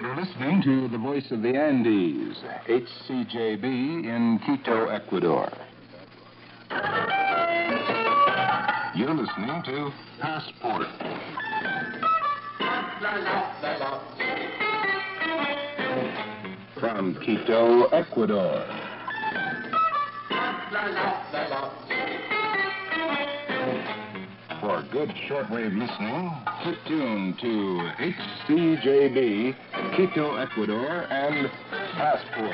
You're listening to the Voice of the Andes, HCJB in Quito, Ecuador. You're listening to Passport. From Quito, Ecuador. For good shortwave listening, keep tuned to HCJB, Quito, Ecuador, and Passport.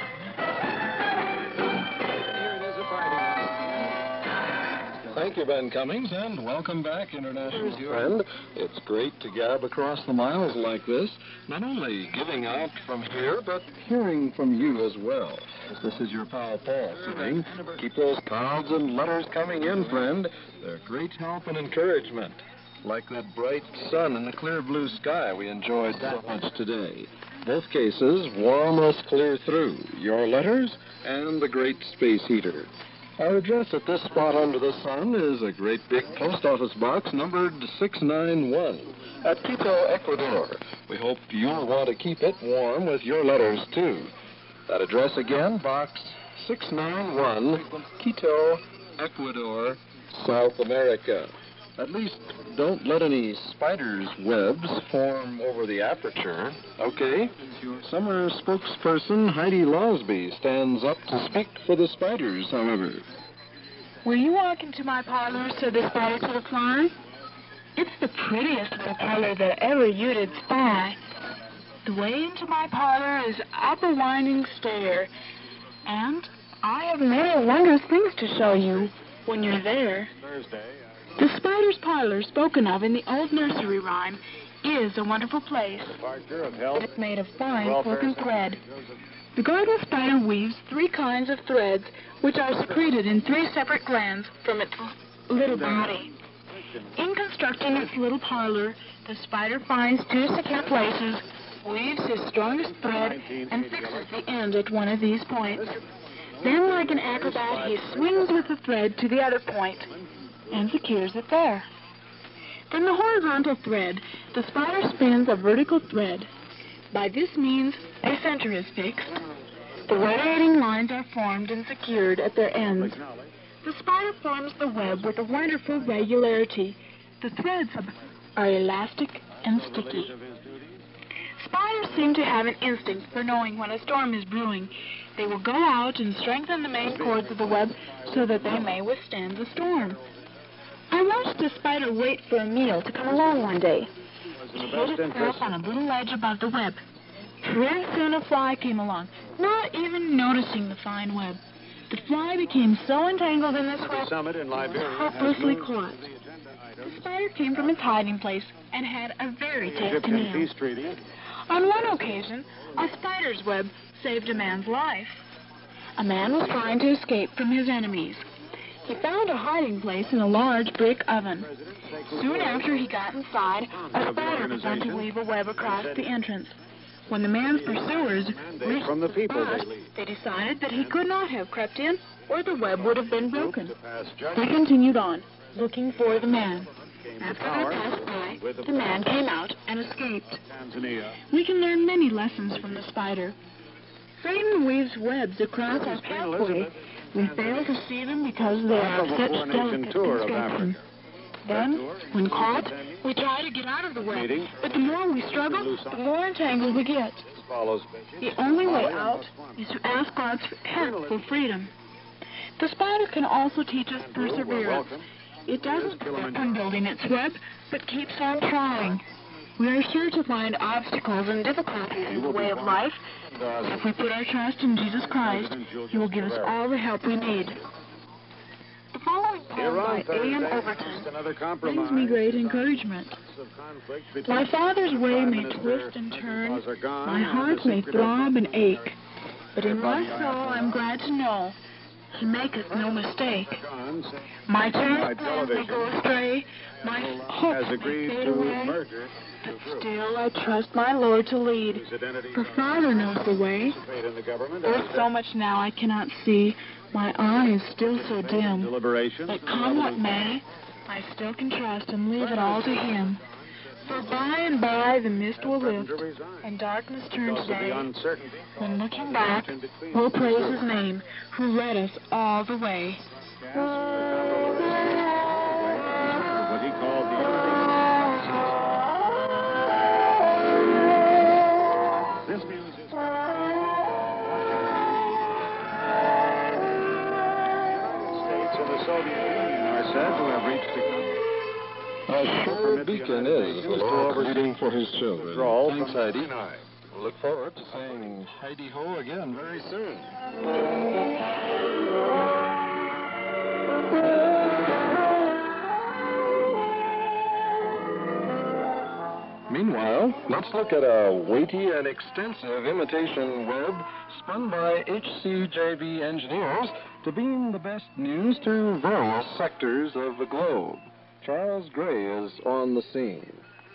Thank you, Ben Cummings, and welcome back, international friend. It's great to gab across the miles like this, not only giving out from here, but hearing from you as well. This is your pal Paul saying, keep those cards and letters coming in, friend. They're great help and encouragement, like that bright sun and the clear blue sky we enjoyed so much today. Both cases warm us clear through, your letters and the great space heater. Our address at this spot under the sun is a great big post office box numbered 691 at Quito, Ecuador. We hope you'll want to keep it warm with your letters, too. That address again, box 691, Quito, Ecuador, South America. At least don't let any spiders' webs form over the aperture, okay? Summer spokesperson Heidi Losby stands up to speak for the spiders, however. Will you walk into my parlor so the spider could fly? It's the prettiest little parlor that ever you did spy. The way into my parlor is up a winding stair, and I have many wondrous things to show you when you're there. The spider's parlor spoken of in the old nursery rhyme is a wonderful place. It is made of fine silk and thread. The garden spider weaves 3 kinds of threads, which are secreted in 3 separate glands from its little body. In constructing its little parlor, the spider finds 2 secure places, weaves his strongest thread, and fixes the end at one of these points. Then, like an acrobat, he swings with the thread to the other point and secures it there. From the horizontal thread, the spider spins a vertical thread. By this means, a center is fixed. The rotating lines are formed and secured at their ends. The spider forms the web with a wonderful regularity. The threads are elastic and sticky. Spiders seem to have an instinct for knowing when a storm is brewing. They will go out and strengthen the main cords of the web so that they may withstand the storm. I watched a spider wait for a meal to come along one day. It hid itself on a little ledge above the web. Pretty soon a fly came along, not even noticing the fine web. The fly became so entangled in this web, it was hopelessly caught. The spider came from its hiding place and had a very tasty meal. On one occasion, a spider's web saved a man's life. A man was trying to escape from his enemies. He found a hiding place in a large brick oven. Soon after he got inside, a spider began to weave a web across the entrance. When the man's pursuers reached the spot, they decided that he could not have crept in, or the web would have been broken. They continued on, looking for the man. After they passed by, the man came out and escaped. We can learn many lessons from the spider. Satan weaves webs across our pathway. We fail to see them because they are of such delicate construction. Then, when caught, we try to get out of the web, but the more we struggle, the more entangled we get. The only way out is to ask God's help for freedom. The spider can also teach us perseverance. It doesn't give up on building its web, but keeps on trying. We are sure to find obstacles and difficulties in the way of life. If we put our trust in Jesus Christ, He will give us all the help we need. The following poem by A.M. Overton brings me great encouragement. My Father's way may twist and turn, my heart may throb and ache, but in my soul I'm glad to know He maketh no mistake. My cherished plans may go astray, my hopes may fade away, but still I trust my Lord to lead, for Father knows the way. There's so much now I cannot see, my eye is still so dim, but come what may, I still can trust and leave it all to Him. For by and by, the mist will lift, and darkness turn to day. When looking back, we'll praise his name, who led us all the way. What he called the this music. States and the Soviet Union are said to have reached A sure beacon is the Lord leading for his children. Thanks, Heidi. We'll look forward to saying Heidi Ho again very soon. Meanwhile, let's look at a weighty and extensive imitation web spun by HCJB engineers to beam the best news to various sectors of the globe. Charles Gray is on the scene.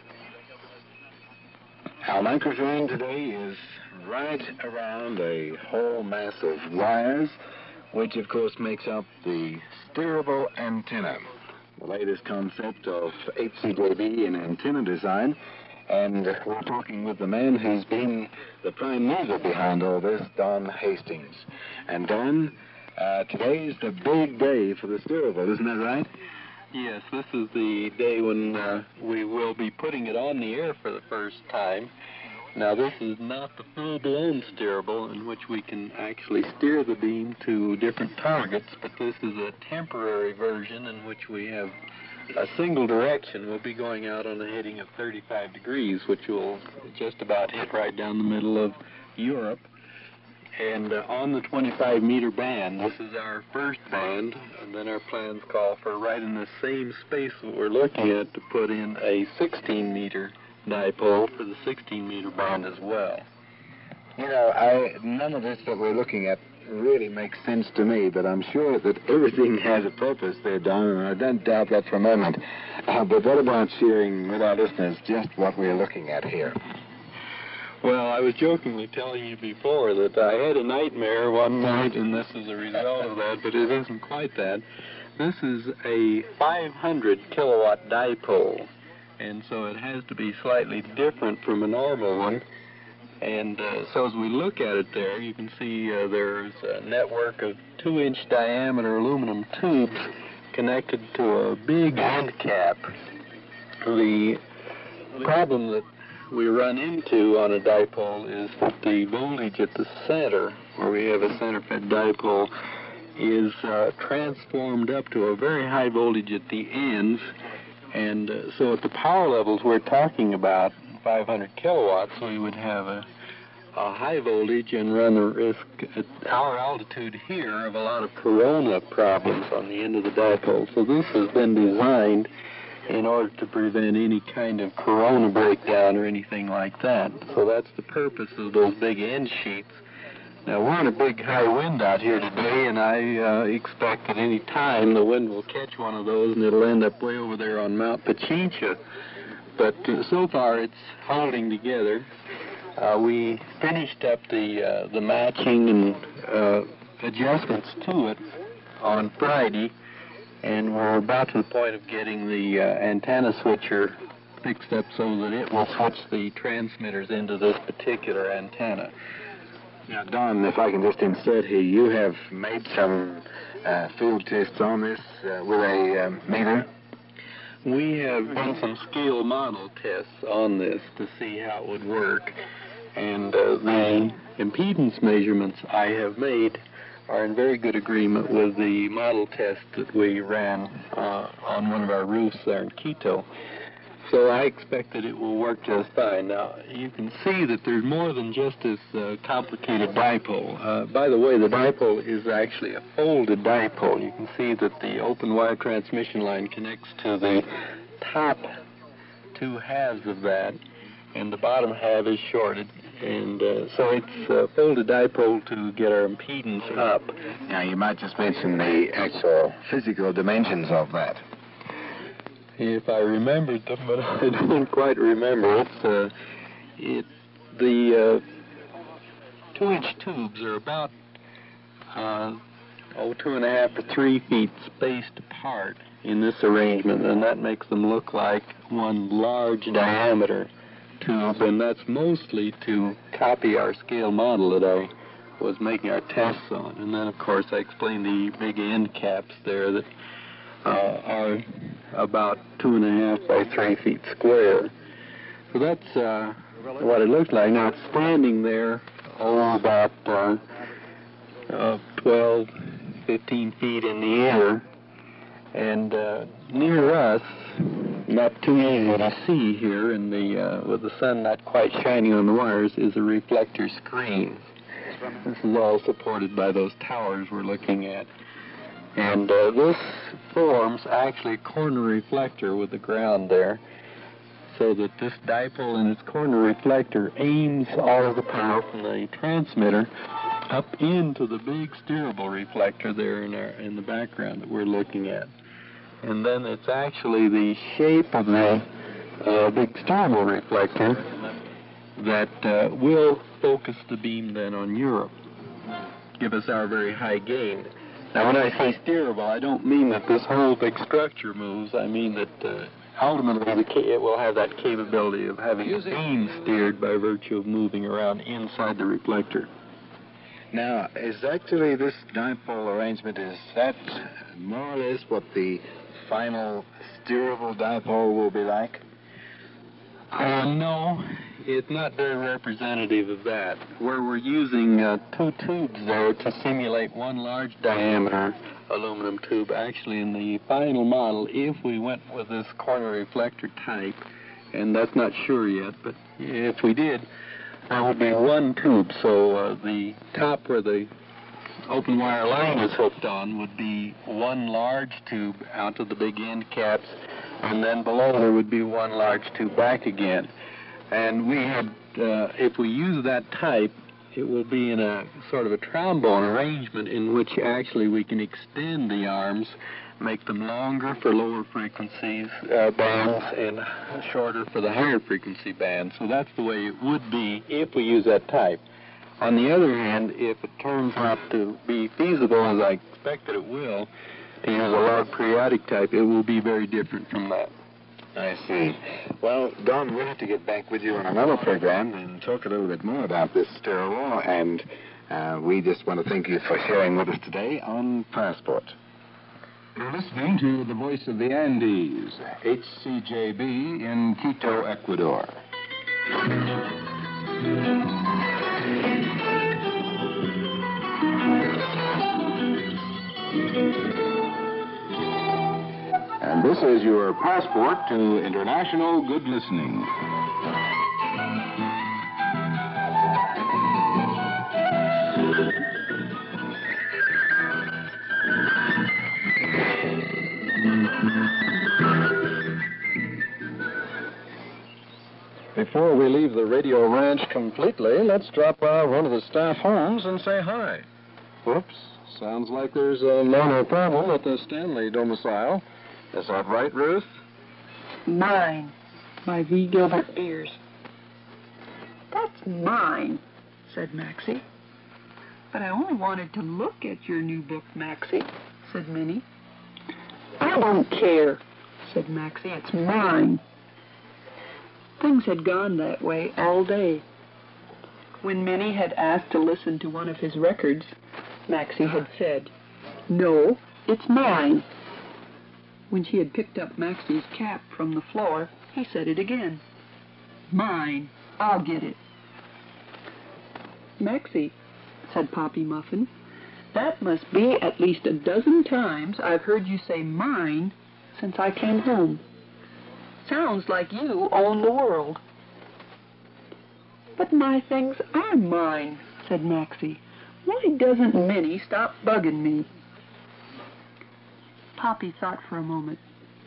Our microphone today is right around a whole mass of wires, which of course makes up the steerable antenna, the latest concept of HCJB in antenna design. And we're talking with the man who's been the prime mover behind all this, Don Hastings. And Don, today's the big day for the steerable, isn't that right? Yes, this is the day when we will be putting it on the air for the first time. Now, this is not the full-blown steerable in which we can actually steer the beam to different targets, but this is a temporary version in which we have a single direction. We'll be going out on a heading of 35 degrees, which will just about hit right down the middle of Europe. And on the 25-meter band, this is our first band, and then our plans call for right in the same space that we're looking at to put in a 16-meter dipole for the 16-meter band as well. You know, none of this that we're looking at really makes sense to me, but I'm sure that everything has a purpose there, Don, and I don't doubt that for a moment. But what about sharing with our listeners just what we're looking at here? Well, I was jokingly telling you before that I had a nightmare one night, and this is a result of that, but it isn't quite that. This is a 500-kilowatt dipole, and so it has to be slightly different from a normal one. And so as we look at it there, you can see there's a network of 2-inch diameter aluminum tubes connected to a big end cap. The problem that we run into on a dipole is that the voltage at the center, where we have a center-fed dipole, is transformed up to a very high voltage at the ends. And so at the power levels we're talking about, 500 kilowatts, we would have a high voltage and run the risk at our altitude here of a lot of corona problems on the end of the dipole. So this has been designed in order to prevent any kind of corona breakdown or anything like that. So that's the purpose of those big end sheets. Now, we're in a big high wind out here today, and I expect at any time the wind will catch one of those and it'll end up way over there on Mount Pichincha. But so far it's holding together. We finished up the matching and adjustments to it on Friday, and we're about to the point of getting the antenna switcher fixed up so that it will switch the transmitters into this particular antenna. Now, Don, if I can just insert here, you have made some field tests on this with a meter? We have done some scale model tests on this to see how it would work, and the impedance measurements I have made are in very good agreement with the model test that we ran on one of our roofs there in Quito. So I expect that it will work just fine. Now, you can see that there's more than just this complicated dipole. By the way, the dipole is actually a folded dipole. You can see that the open wire transmission line connects to the top two halves of that, and the bottom half is shorted. And so it's a folded dipole to get our impedance up. Now, you might just mention the actual physical dimensions of that. If I remembered them, but I don't quite remember. The 2-inch tubes are about 2.5 to 3 feet spaced apart in this arrangement, and that makes them look like one large diameter tube, and that's mostly to copy our scale model that I was making our tests on. And then, of course, I explained the big end caps there that are about 2.5 by 3 feet square. So that's what it looks like. Now, it's standing there, about 12, 15 feet in the air. And near us, not too easy to see here, in the with the sun not quite shining on the wires, is a reflector screen. This is all supported by those towers we're looking at. And this forms actually a corner reflector with the ground there, so that this dipole and its corner reflector aims all of the power from the transmitter up into the big steerable reflector there in the background that we're looking at. And then it's actually the shape of the big steerable reflector that will focus the beam then on Europe, give us our very high gain. Now, when I say steerable, I don't mean that this whole big structure moves. I mean that ultimately it will have that capability of having the beam steered by virtue of moving around inside the reflector. Now, is actually this dipole arrangement, is that more or less what the final steerable dipole will be like? No, it's not very representative of that. Where we're using 2 tubes there to simulate one large diameter aluminum tube, actually in the final model, if we went with this corner reflector type, and that's not sure yet, but if we did, there would be 1 tube, so the top where the open wire line is hooked on would be 1 large tube out to the big end caps, and then below there would be 1 large tube back again. And we had, if we use that type, it will be in a sort of a trombone arrangement in which actually we can extend the arms, make them longer for lower frequencies bands and shorter for the higher frequency bands. So that's the way it would be if we use that type. On the other hand, if it turns out to be feasible, as I expect that it will, to use a log periodic type, it will be very different from that. I see. Well, Don, we'll have to get back with you on another program and talk a little bit more about this steerable, and we just want to thank you for sharing with us today on Passport. You're listening to the Voice of the Andes, HCJB in Quito, Ecuador. And this is your passport to international good listening. Before we leave the radio ranch completely, let's drop by one of the staff homes and say hi. Whoops. Sounds like there's a minor problem at the Stanley domicile. Is that right, Ruth? Mine. My V. Gilbert Beers. That's mine, said Maxie. But I only wanted to look at your new book, Maxie, said Minnie. I don't care, said Maxie. It's mine. Things had gone that way all day. When Minnie had asked to listen to one of his records, Maxie had said, "No, it's mine." When she had picked up Maxie's cap from the floor, he said it again. "Mine. I'll get it." "Maxie," said Poppy Muffin, "that must be at least a dozen times I've heard you say mine since I came home. Sounds like you own the world." "But my things are mine," said Maxie. "Why doesn't Minnie stop bugging me?" Poppy thought for a moment.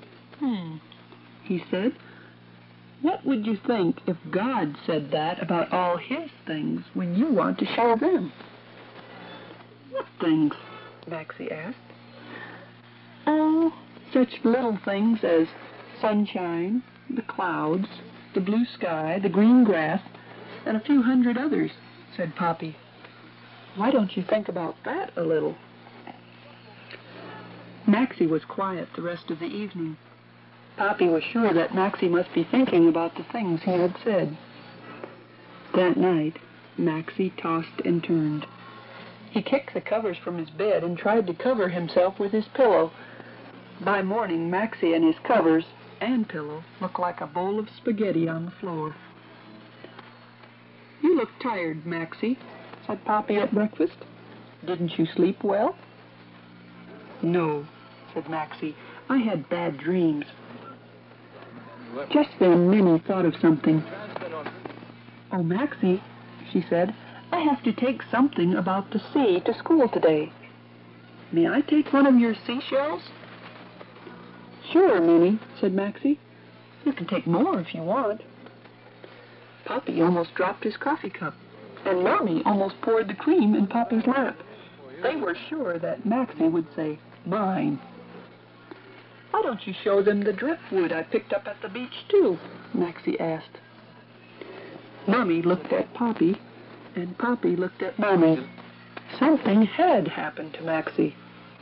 He said, "What would you think if God said that about all his things when you want to share them?" "What things?" Maxie asked. "Oh, such little things as sunshine, the clouds, the blue sky, the green grass, and a few hundred others," said Poppy. "Why don't you think about that a little?" Maxie was quiet the rest of the evening. Poppy was sure that Maxie must be thinking about the things he had said. That night, Maxie tossed and turned. He kicked the covers from his bed and tried to cover himself with his pillow. By morning, Maxie and his covers and pillow looked like a bowl of spaghetti on the floor. "You look tired, Maxie," said Poppy at breakfast. "Didn't you sleep well?" "No," said Maxie. "I had bad dreams." Just then, Minnie thought of something. "Oh, Maxie," she said, "I have to take something about the sea to school today. May I take one of your seashells?" "Sure, Minnie," said Maxie. "You can take more if you want." Poppy almost dropped his coffee cup, and Mommy almost poured the cream in Poppy's lap. They were sure that Maxie would say, "Mine." "Why don't you show them the driftwood I picked up at the beach, too?" Maxie asked. Mommy looked at Poppy, and Poppy looked at Mommy. Something had happened to Maxie.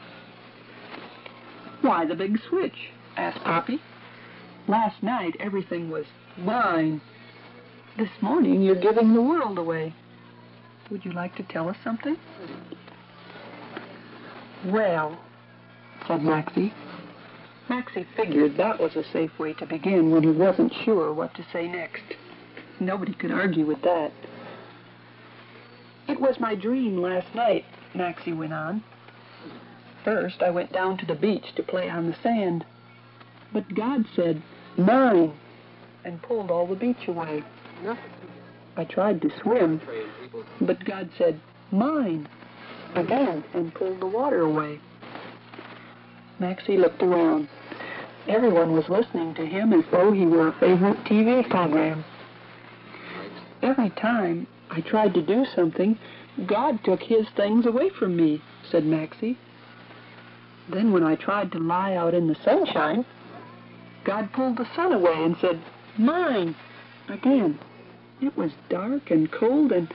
"Why the big switch?" asked Poppy. "Last night everything was mine. This morning you're giving the world away. Would you like to tell us something?" "Well," said Maxie. Maxie figured that was a safe way to begin when he wasn't sure what to say next. Nobody could argue with that. "It was my dream last night," Maxie went on. "First, I went down to the beach to play on the sand. But God said, 'Mine,' and pulled all the beach away. I tried to swim, but God said, 'Mine,' again, and pulled the water away." Maxie looked around. Everyone was listening to him as though he were a favorite TV program. "Every time I tried to do something, God took his things away from me," said Maxie. "Then when I tried to lie out in the sunshine, God pulled the sun away and said, 'Mine,' again. It was dark and cold and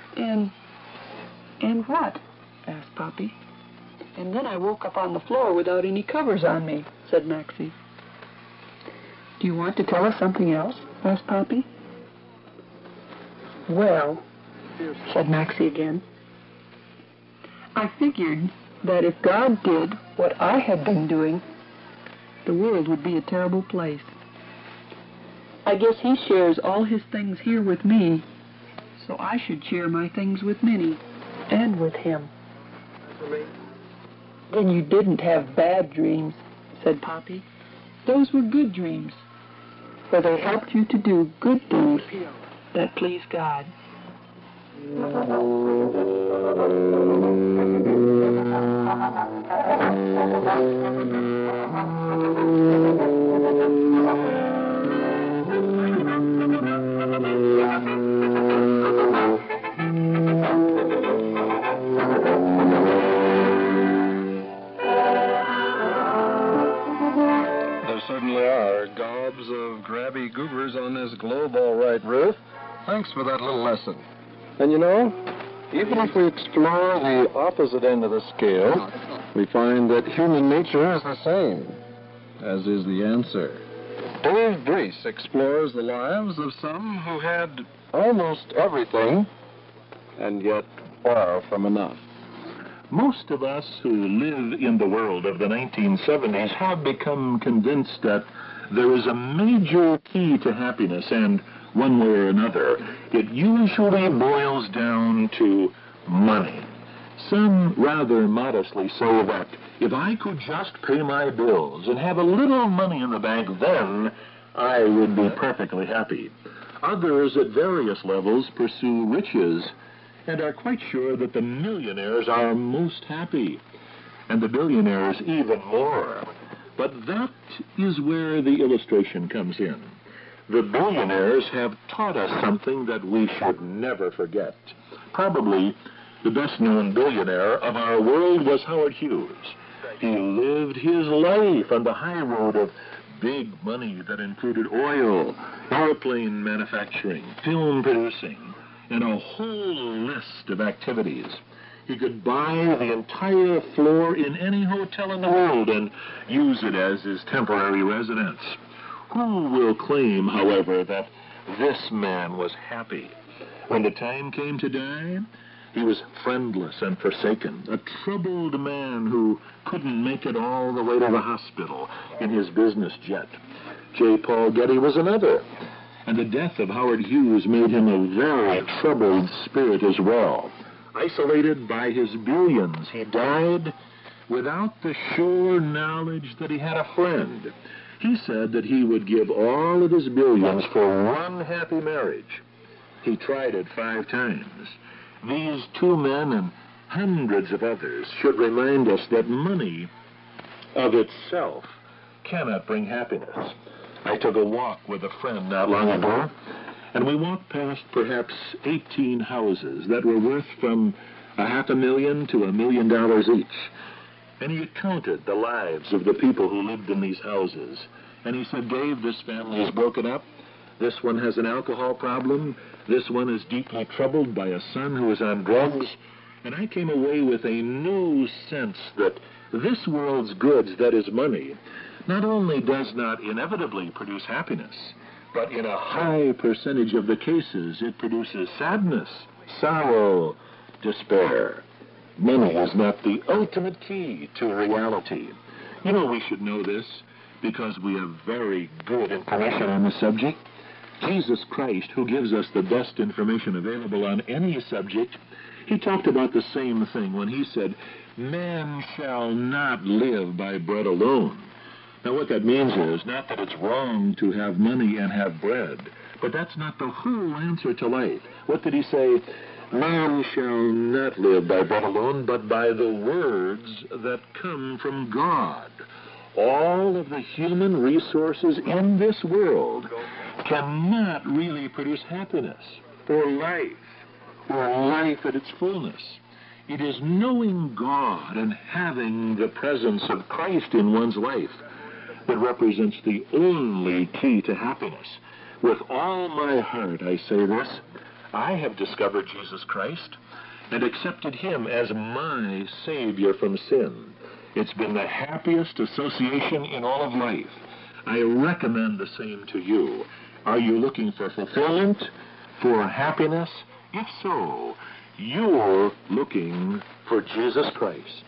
what?" asked Poppy. "And then I woke up on the floor without any covers on me," said Maxie. "Do you want to tell us something else?" asked Poppy. "Well," said Maxie again, "I figured that if God did what I had been doing, the world would be a terrible place. I guess he shares all his things here with me, so I should share my things with Minnie and with him." "Then you didn't have bad dreams," said Poppy. "Those were good dreams, for they helped you to do good things that please God." There certainly are gobs of grabby goobers on this globe, all right, Ruth. Thanks for that little lesson. And you know, even if we explore the opposite end of the scale, we find that human nature is the same, as is the answer. Dave Breese explores the lives of some who had almost everything, and yet far from enough. Most of us who live in the world of the 1970s have become convinced that there is a major key to happiness, and one way or another, it usually boils down to money. Some rather modestly say that if I could just pay my bills and have a little money in the bank, then I would be perfectly happy. Others at various levels pursue riches and are quite sure that the millionaires are most happy, and the billionaires even more. But that is where the illustration comes in. The billionaires have taught us something that we should never forget. Probably the best-known billionaire of our world was Howard Hughes. He lived his life on the high road of big money that included oil, airplane manufacturing, film producing, and a whole list of activities. He could buy the entire floor in any hotel in the world and use it as his temporary residence. Who will claim, however, that this man was happy? When the time came to die, he was friendless and forsaken, a troubled man who couldn't make it all the way to the hospital in his business jet. J. Paul Getty was another, and the death of Howard Hughes made him a very troubled spirit as well. Isolated by his billions, he died without the sure knowledge that he had a friend. He said that he would give all of his billions for one happy marriage. He tried it 5 times. These 2 men and hundreds of others should remind us that money of itself cannot bring happiness. I took a walk with a friend not long ago, and we walked past perhaps 18 houses that were worth from $500,000 to $1 million each. And he counted the lives of the people who lived in these houses. And he said, Dave, this family is broken up. This one has an alcohol problem. This one is deeply troubled by a son who is on drugs. And I came away with a new sense that this world's goods, that is money, not only does not inevitably produce happiness, but in a high percentage of the cases, it produces sadness, sorrow, despair. Money is not the ultimate key to reality. You know, we should know this because we have very good information on the subject. Jesus Christ, who gives us the best information available on any subject, he talked about the same thing when he said, man shall not live by bread alone. Now, what that means is not that it's wrong to have money and have bread, but that's not the whole answer to life. What did he say? Man shall not live by bread alone, but by the words that come from God. All of the human resources in this world cannot really produce happiness or life at its fullness. It is knowing God and having the presence of Christ in one's life that represents the only key to happiness. With all my heart, I say this, I have discovered Jesus Christ and accepted him as my Savior from sin. It's been the happiest association in all of life. I recommend the same to you. Are you looking for fulfillment, for happiness? If so, you're looking for Jesus Christ.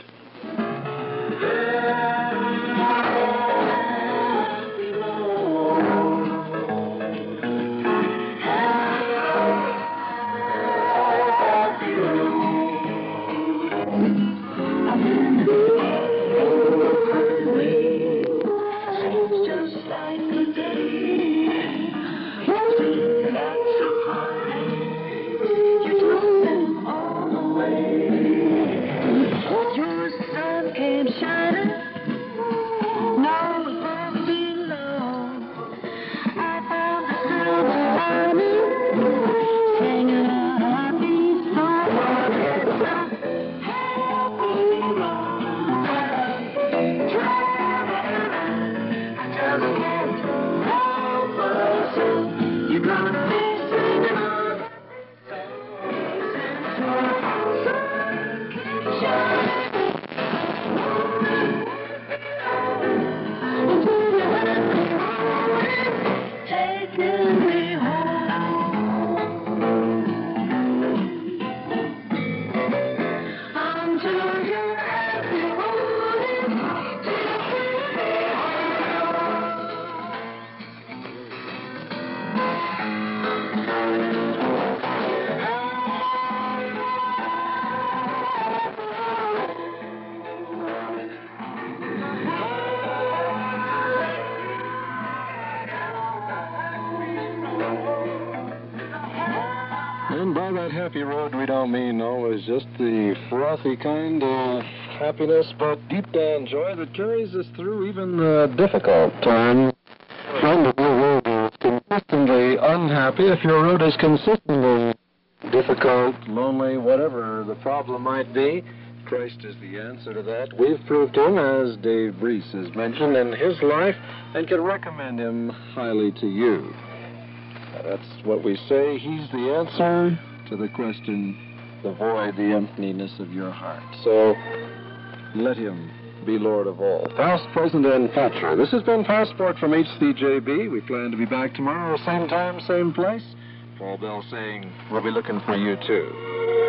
And by that happy road, we don't mean always just the frothy kind of happiness, but deep down joy that carries us through even the difficult times. Friend, if your road is consistently unhappy, if your road is consistently difficult, lonely, whatever the problem might be, Christ is the answer to that. We've proved him, as Dave Breese has mentioned, in his life, and can recommend him highly to you. That's what we say. He's the answer to the question, the void, the emptiness of your heart. So let him be Lord of all. Past, present, and future. This has been Passport from HCJB. We plan to be back tomorrow, same time, same place. Paul Bell saying we'll be looking for you, too.